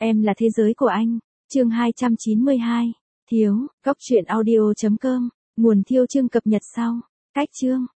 Em là thế giới của anh. Chương 292. Thiếu. Góc truyện audio.com. Nguồn Thiêu Chương cập nhật sau. Cách chương.